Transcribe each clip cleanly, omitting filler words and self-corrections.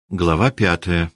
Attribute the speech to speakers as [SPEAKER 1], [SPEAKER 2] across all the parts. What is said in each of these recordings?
[SPEAKER 1] Глава 5.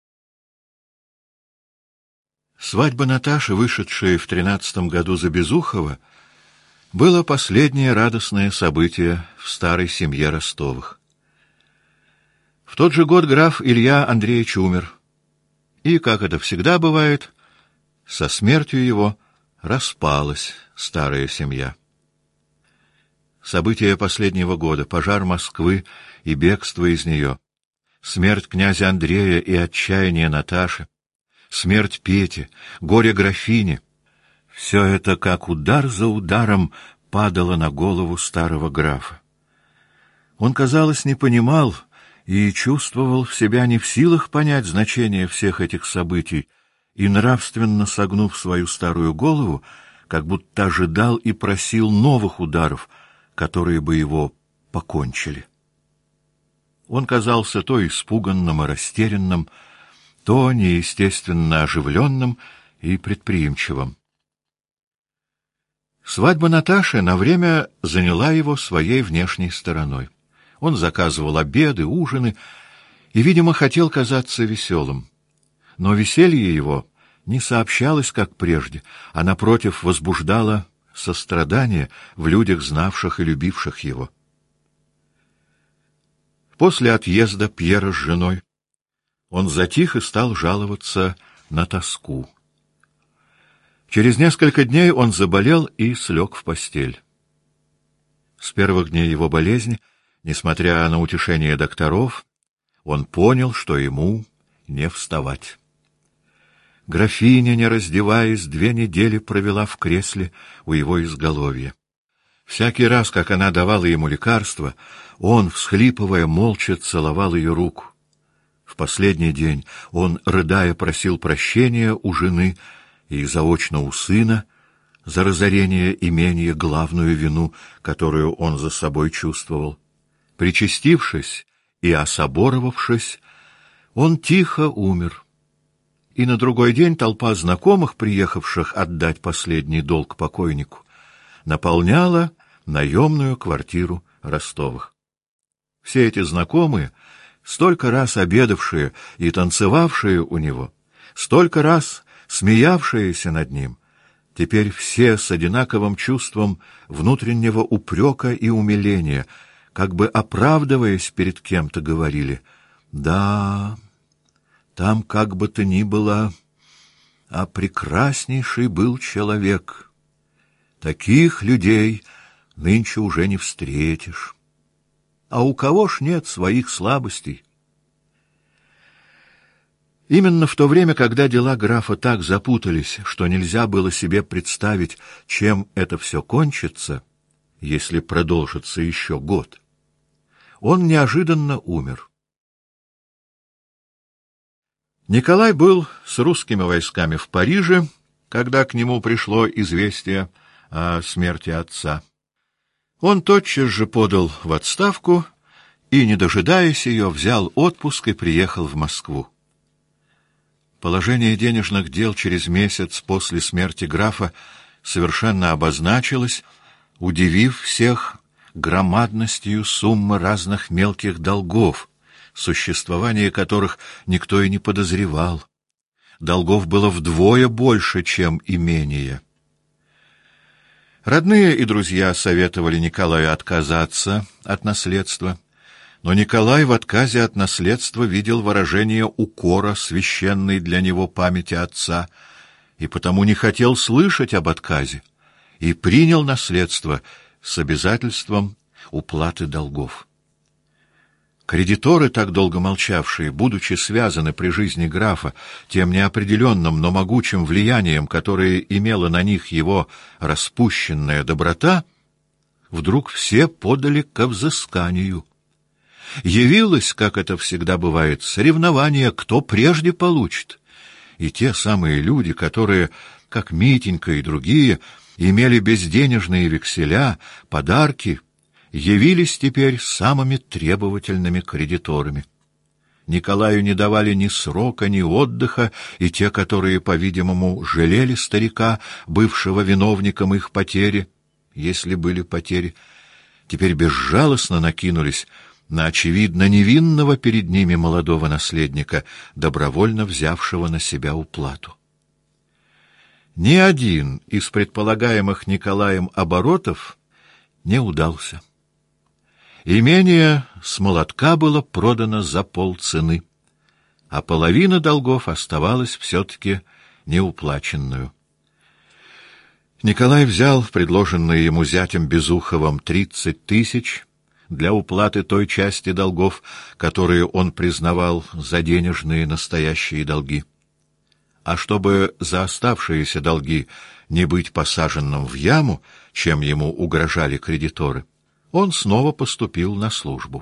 [SPEAKER 1] Свадьба Наташи, вышедшей в 13-м году за Безухова, было последнее радостное событие в старой семье Ростовых. В тот же год граф Илья Андреевич умер, и, как это всегда бывает, со смертью его распалась старая семья. События последнего года, пожар Москвы и бегство из нее, смерть князя Андрея и отчаяние Наташи, смерть Пети, горе графини — все это, как удар за ударом, падало на голову старого графа. Он, казалось, не понимал и чувствовал в себя не в силах понять значение всех этих событий, и, нравственно согнув свою старую голову, как будто ожидал и просил новых ударов, которые бы его покончили. Он казался то испуганным и растерянным, то неестественно оживленным и предприимчивым. Свадьба Наташи на время заняла его своей внешней стороной. Он заказывал обеды, ужины и, видимо, хотел казаться веселым. Но веселье его не сообщалось, как прежде, а, напротив, возбуждало сострадание в людях, знавших и любивших его. После отъезда Пьера с женой он затих и стал жаловаться на тоску. Через несколько дней он заболел и слег в постель. С первых дней его болезни, несмотря на утешение докторов, он понял, что ему не вставать. Графиня, не раздеваясь, 2 недели провела в кресле у его изголовья. Всякий раз, как она давала ему лекарство, он, всхлипывая, молча целовал ее руку. В последний день он, рыдая, просил прощения у жены и заочно у сына за разорение имения, главную вину, которую он за собой чувствовал. Причастившись и особоровавшись, он тихо умер. И на другой день толпа знакомых, приехавших отдать последний долг покойнику, наполняла наемную квартиру Ростовых. Все эти знакомые, столько раз обедавшие и танцевавшие у него, столько раз смеявшиеся над ним, теперь все с одинаковым чувством внутреннего упрека и умиления, как бы оправдываясь перед кем-то, говорили: «Да, там как бы то ни было, а прекраснейший был человек. Таких людей нынче уже не встретишь. А у кого ж нет своих слабостей?» Именно в то время, когда дела графа так запутались, что нельзя было себе представить, чем это все кончится, если продолжится еще год, он неожиданно умер. Николай был с русскими войсками в Париже, когда к нему пришло известие о смерти отца. Он тотчас же подал в отставку и, не дожидаясь ее, взял отпуск и приехал в Москву. Положение денежных дел через месяц после смерти графа совершенно обозначилось, удивив всех громадностью суммы разных мелких долгов, существование которых никто и не подозревал. Долгов было вдвое больше, чем имение. Родные и друзья советовали Николаю отказаться от наследства, но Николай в отказе от наследства видел выражение укора священной для него памяти отца и потому не хотел слышать об отказе и принял наследство с обязательством уплаты долгов. Кредиторы, так долго молчавшие, будучи связаны при жизни графа тем неопределенным, но могучим влиянием, которое имела на них его распущенная доброта, вдруг все подали ко взысканию. Явилось, как это всегда бывает, соревнование, кто прежде получит. И те самые люди, которые, как Митенька и другие, имели безденежные векселя, подарки, явились теперь самыми требовательными кредиторами. Николаю не давали ни срока, ни отдыха, и те, которые, по-видимому, жалели старика, бывшего виновником их потери, если были потери, теперь безжалостно накинулись на очевидно невинного перед ними молодого наследника, добровольно взявшего на себя уплату. Ни один из предполагаемых Николаем оборотов не удался. Имение с молотка было продано за полцены, а половина долгов оставалась все-таки неуплаченную. Николай взял предложенные ему зятем Безуховым 30 тысяч для уплаты той части долгов, которые он признавал за денежные настоящие долги. А чтобы за оставшиеся долги не быть посаженным в яму, чем ему угрожали кредиторы, он снова поступил на службу.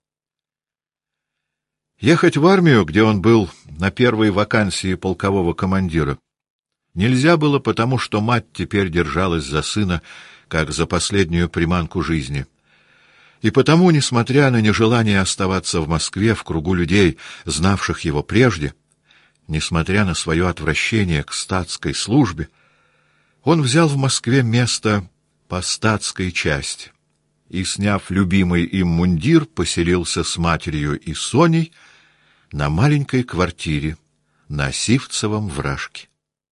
[SPEAKER 1] Ехать в армию, где он был на первой вакансии полкового командира, нельзя было, потому что мать теперь держалась за сына, как за последнюю приманку жизни. И потому, несмотря на нежелание оставаться в Москве в кругу людей, знавших его прежде, несмотря на свое отвращение к статской службе, он взял в Москве место по статской части и, сняв любимый им мундир, поселился с матерью и Соней на маленькой квартире на Сивцевом вражке.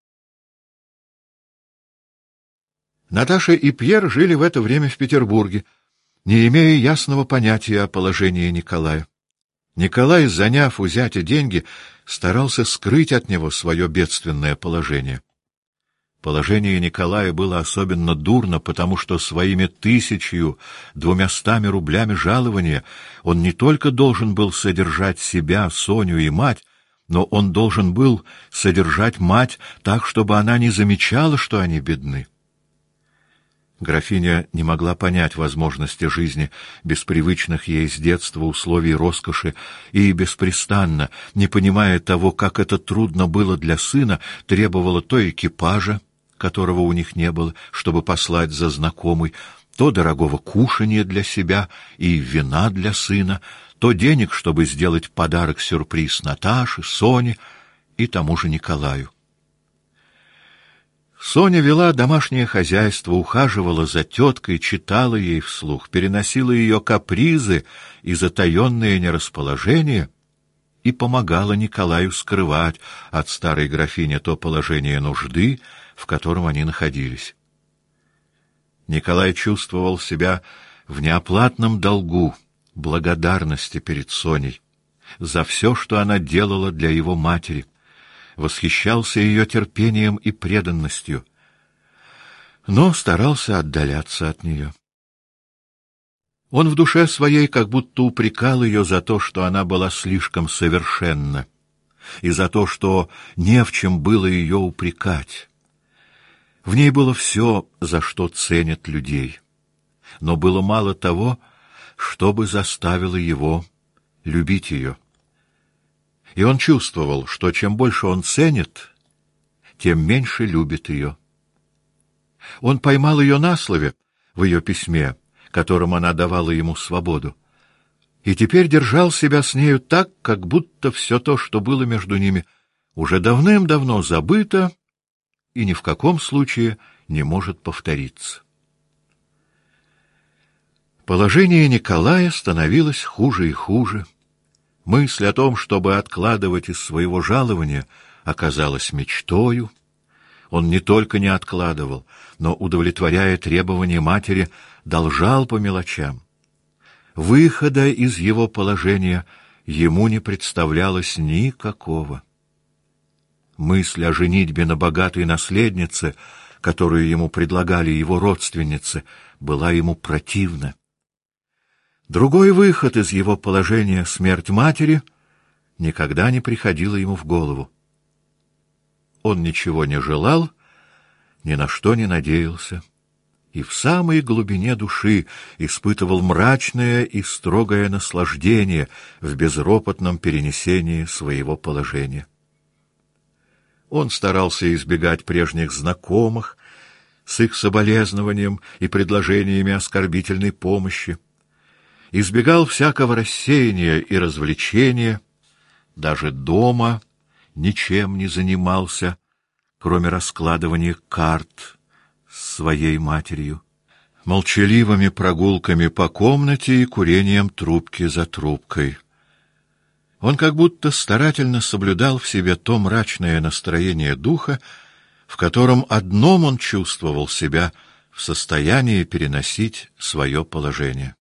[SPEAKER 1] Наташа и Пьер жили в это время в Петербурге, не имея ясного понятия о положении Николая. Николай, заняв у зятя деньги, старался скрыть от него свое бедственное положение. Положение Николая было особенно дурно, потому что своими 1200 рублями жалования он не только должен был содержать себя, Соню и мать, но он должен был содержать мать так, чтобы она не замечала, что они бедны. Графиня не могла понять возможности жизни без привычных ей с детства условий роскоши и беспрестанно, не понимая того, как это трудно было для сына, требовала то экипажа, которого у них не было, чтобы послать за знакомый, то дорогого кушанья для себя и вина для сына, то денег, чтобы сделать подарок-сюрприз Наташе, Соне и тому же Николаю. Соня вела домашнее хозяйство, ухаживала за теткой, читала ей вслух, переносила ее капризы и затаенное нерасположение и помогала Николаю скрывать от старой графини то положение нужды, в котором они находились. Николай чувствовал себя в неоплатном долгу благодарности перед Соней за все, что она делала для его матери, восхищался ее терпением и преданностью, но старался отдаляться от нее. Он в душе своей как будто упрекал ее за то, что она была слишком совершенна, и за то, что не в чем было ее упрекать. В ней было все, за что ценят людей, но было мало того, что бы заставило его любить ее. И он чувствовал, что чем больше он ценит, тем меньше любит ее. Он поймал ее на слове в ее письме, которым она давала ему свободу, и теперь держал себя с нею так, как будто все то, что было между ними, уже давным-давно забыто и ни в каком случае не может повториться. Положение Николая становилось хуже и хуже. Мысль о том, чтобы откладывать из своего жалования, оказалась мечтою. Он не только не откладывал, но, удовлетворяя требования матери, должал по мелочам. Выхода из его положения ему не представлялось никакого. Мысль о женитьбе на богатой наследнице, которую ему предлагали его родственницы, была ему противна. Другой выход из его положения, смерть матери, никогда не приходила ему в голову. Он ничего не желал, ни на что не надеялся, и в самой глубине души испытывал мрачное и строгое наслаждение в безропотном перенесении своего положения. Он старался избегать прежних знакомых с их соболезнованием и предложениями оскорбительной помощи, избегал всякого рассеяния и развлечения, даже дома ничем не занимался, кроме раскладывания карт с своей матерью. молчаливыми прогулками по комнате и курением трубки за трубкой. Он как будто старательно соблюдал в себе то мрачное настроение духа, в котором одном он чувствовал себя в состоянии переносить свое положение.